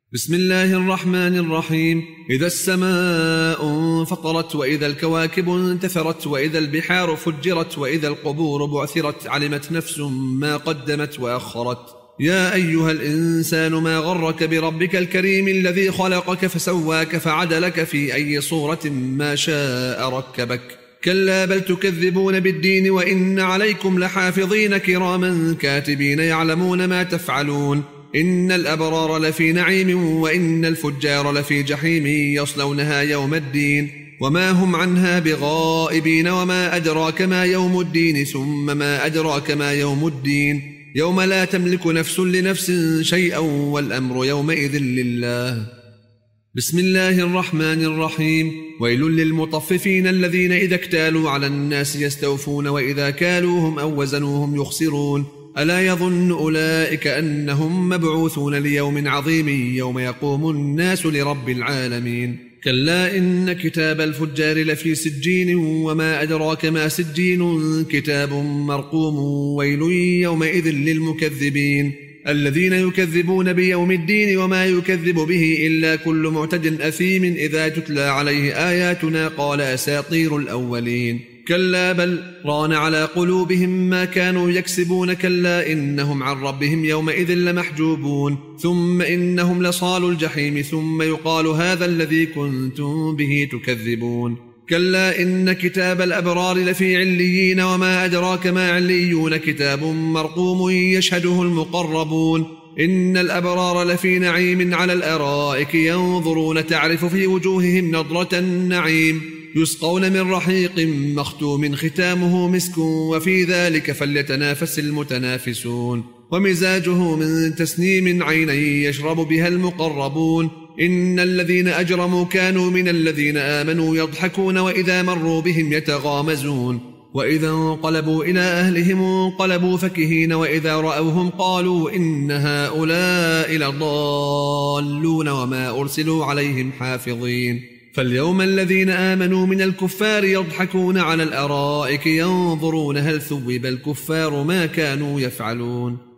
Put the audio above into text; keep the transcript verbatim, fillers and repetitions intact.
بسم الله الرحمن الرحيم. إذا السماء انفطرت وإذا الكواكب انتثرت وإذا البحار فجرت وإذا القبور بعثرت علمت نفس ما قدمت وأخرت. يا أيها الإنسان ما غرك بربك الكريم الذي خلقك فسواك فعدلك في أي صورة ما شاء ركبك. كلا بل تكذبون بالدين وإن عليكم لحافظين كراما كاتبين يعلمون ما تفعلون. إن الأبرار لفي نعيم وإن الفجار لفي جحيم يصلونها يوم الدين وما هم عنها بغائبين. وما أدراك ما يوم الدين ثم ما أدراك ما يوم الدين يوم لا تملك نفس لنفس شيئا والأمر يومئذ لله. بسم الله الرحمن الرحيم. ويل للمطففين الذين إذا اكتالوا على الناس يستوفون وإذا كالوهم أو وزنوهم يخسرون. ألا يظن أولئك أنهم مبعوثون ليوم عظيم يوم يقوم الناس لرب العالمين. كلا إن كتاب الفجار لفي سجين وما أدراك ما سجين كتاب مرقوم. ويل يومئذ للمكذبين الذين يكذبون بيوم الدين وما يكذب به إلا كل معتد أثيم إذا تتلى عليه آياتنا قال أساطير الأولين. كلا بل ران على قلوبهم ما كانوا يكسبون. كلا إنهم عن ربهم يومئذ لمحجوبون. ثم إنهم لصالوا الجحيم ثم يقال هذا الذي كنتم به تكذبون. كلا إن كتاب الأبرار لفي عليين وما أدراك ما عليون كتاب مرقوم يشهده المقربون. إن الأبرار لفي نعيم على الأرائك ينظرون تعرف في وجوههم نضرة النعيم يسقون من رحيق مختوم ختامه مسك وفي ذلك فليتنافس المتنافسون. ومزاجه من تسنيم عينا يشرب بها المقربون. إن الذين أجرموا كانوا من الذين آمنوا يضحكون وإذا مروا بهم يتغامزون. وإذا انقلبوا إلى أهلهم انقلبوا فكهين وإذا رأوهم قالوا إن هؤلاء لضالون وما أرسلوا عليهم حافظين. فاليوم الذين آمنوا من الكفار يضحكون على الأرائك ينظرون هل ثوب الكفار ما كانوا يفعلون.